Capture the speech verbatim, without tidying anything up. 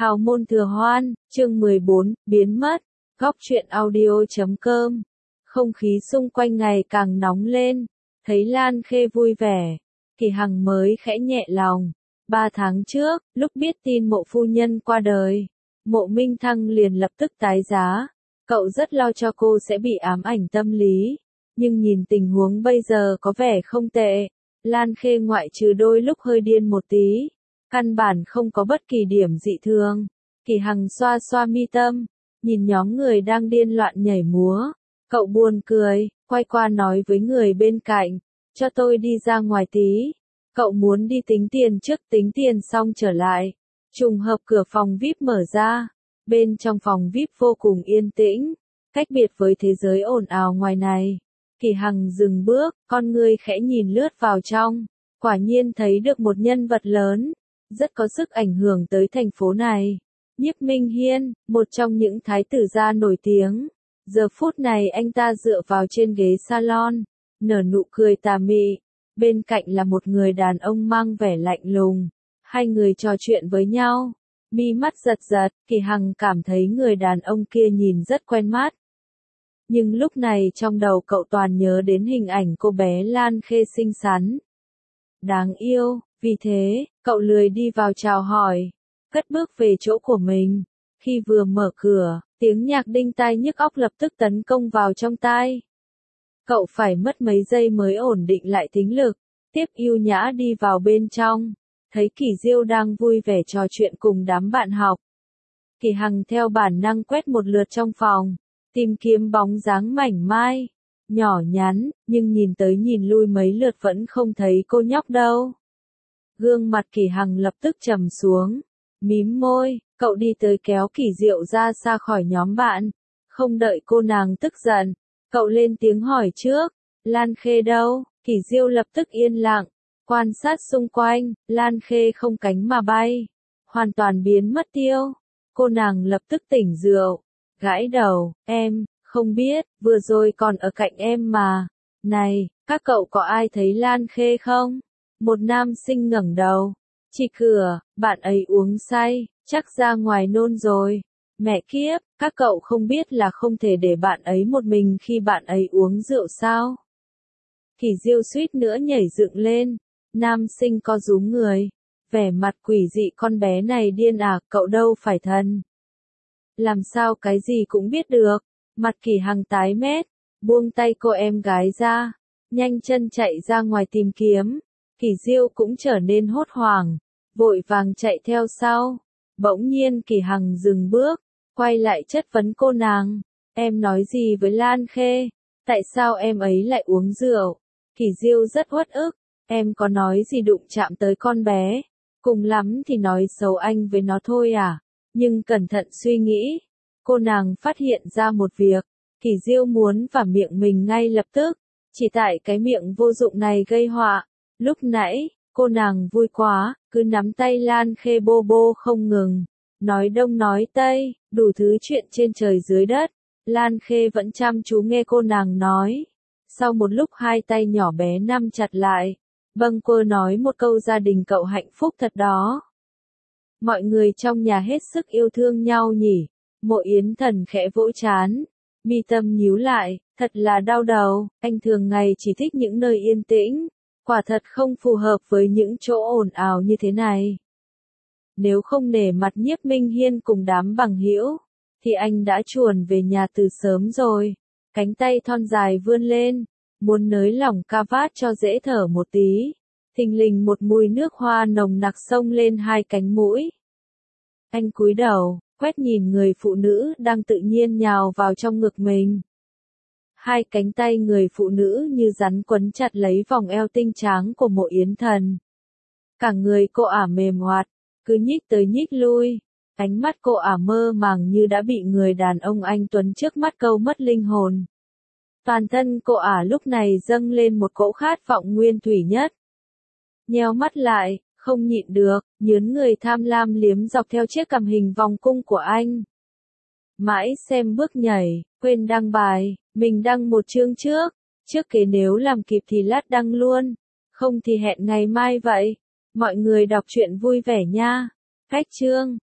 Hào môn thừa hoan, chương mười bốn, biến mất, góc truyện audio chấm com. Không khí xung quanh ngày càng nóng lên, thấy Lan Khê vui vẻ, Kỳ Hằng mới khẽ nhẹ lòng. Ba tháng trước, lúc biết tin Mộ phu nhân qua đời, Mộ Minh Thăng liền lập tức tái giá. Cậu rất lo cho cô sẽ bị ám ảnh tâm lý, nhưng nhìn tình huống bây giờ có vẻ không tệ. Lan Khê ngoại trừ đôi lúc hơi điên một tí, căn bản không có bất kỳ điểm dị thường. Kỳ Hằng xoa xoa mi tâm, nhìn nhóm người đang điên loạn nhảy múa. Cậu buồn cười, quay qua nói với người bên cạnh, cho tôi đi ra ngoài tí. Cậu muốn đi tính tiền trước, tính tiền xong trở lại. Trùng hợp cửa phòng vi ai pi mở ra. Bên trong phòng vi ai pi vô cùng yên tĩnh, cách biệt với thế giới ồn ào ngoài này. Kỳ Hằng dừng bước, con ngươi khẽ nhìn lướt vào trong, quả nhiên thấy được một nhân vật lớn, rất có sức ảnh hưởng tới thành phố này. Nhiếp Minh Hiên, một trong những thái tử gia nổi tiếng. Giờ phút này anh ta dựa vào trên ghế salon, nở nụ cười tà mị. Bên cạnh là một người đàn ông mang vẻ lạnh lùng. Hai người trò chuyện với nhau, mi mắt giật giật, Kỳ Hằng cảm thấy người đàn ông kia nhìn rất quen mắt. Nhưng lúc này trong đầu cậu toàn nhớ đến hình ảnh cô bé Lan Khê xinh xắn, đáng yêu, vì thế, cậu lười đi vào chào hỏi, cất bước về chỗ của mình. Khi vừa mở cửa, tiếng nhạc đinh tai nhức óc lập tức tấn công vào trong tai. Cậu phải mất mấy giây mới ổn định lại thính lực, tiếp yêu nhã đi vào bên trong, thấy Kỳ Diêu đang vui vẻ trò chuyện cùng đám bạn học. Kỳ Hằng theo bản năng quét một lượt trong phòng, tìm kiếm bóng dáng mảnh mai, nhỏ nhắn, nhưng nhìn tới nhìn lui mấy lượt vẫn không thấy cô nhóc đâu. Gương mặt Kỳ Hằng lập tức trầm xuống, mím môi, cậu đi tới kéo Kỳ Diệu ra xa khỏi nhóm bạn. Không đợi cô nàng tức giận, cậu lên tiếng hỏi trước, Lan Khê đâu? Kỳ Diêu lập tức yên lặng, quan sát xung quanh, Lan Khê không cánh mà bay, hoàn toàn biến mất tiêu. Cô nàng lập tức tỉnh rượu, gãi đầu, em, không biết, vừa rồi còn ở cạnh em mà. Này, các cậu có ai thấy Lan Khê không? Một nam sinh ngẩng đầu, chỉ cửa, bạn ấy uống say, chắc ra ngoài nôn rồi. Mẹ kiếp, các cậu không biết là không thể để bạn ấy một mình khi bạn ấy uống rượu sao? Kỳ Diêu suýt nữa nhảy dựng lên, nam sinh co rúm người, vẻ mặt quỷ dị, con bé này điên à, cậu đâu phải thần. Làm sao cái gì cũng biết được, mặt Kỳ Hằng tái mét, buông tay cô em gái ra, nhanh chân chạy ra ngoài tìm kiếm. Kỳ Diêu cũng trở nên hốt hoảng, vội vàng chạy theo sau. Bỗng nhiên Kỳ Hằng dừng bước, quay lại chất vấn cô nàng, em nói gì với Lan Khê? Tại sao em ấy lại uống rượu? Kỳ Diêu rất uất ức, em có nói gì đụng chạm tới con bé, cùng lắm thì nói xấu anh với nó thôi à? Nhưng cẩn thận suy nghĩ, cô nàng phát hiện ra một việc, Kỳ Diêu muốn vào miệng mình ngay lập tức, chỉ tại cái miệng vô dụng này gây họa. Lúc nãy, cô nàng vui quá, cứ nắm tay Lan Khê bô bô không ngừng, nói đông nói tây, đủ thứ chuyện trên trời dưới đất. Lan Khê vẫn chăm chú nghe cô nàng nói. Sau một lúc hai tay nhỏ bé nắm chặt lại, bâng quơ nói một câu gia đình cậu hạnh phúc thật đó. Mọi người trong nhà hết sức yêu thương nhau nhỉ. Mộ Yến Thần khẽ vỗ trán, mi tâm nhíu lại, thật là đau đầu, anh thường ngày chỉ thích những nơi yên tĩnh, quả thật không phù hợp với những chỗ ồn ào như thế này. Nếu không nể mặt Nhiếp Minh Hiên cùng đám bằng hữu, thì anh đã chuồn về nhà từ sớm rồi. Cánh tay thon dài vươn lên, muốn nới lỏng ca vát cho dễ thở một tí. Thình lình một mùi nước hoa nồng nặc xông lên hai cánh mũi. Anh cúi đầu, quét nhìn người phụ nữ đang tự nhiên nhào vào trong ngực mình. Hai cánh tay người phụ nữ như rắn quấn chặt lấy vòng eo tinh tráng của Mộ Yến Thần. Cả người cô ả mềm hoạt, cứ nhích tới nhích lui. Ánh mắt cô ả mơ màng như đã bị người đàn ông anh tuấn trước mắt câu mất linh hồn. Toàn thân cô ả lúc này dâng lên một cỗ khát vọng nguyên thủy nhất. Nheo mắt lại, không nhịn được, nhớn người tham lam liếm dọc theo chiếc cằm hình vòng cung của anh. Mãi xem bước nhảy, quên đăng bài, mình đăng một chương trước, trước kế nếu làm kịp thì lát đăng luôn, không thì hẹn ngày mai vậy. Mọi người đọc truyện vui vẻ nha. Cách chương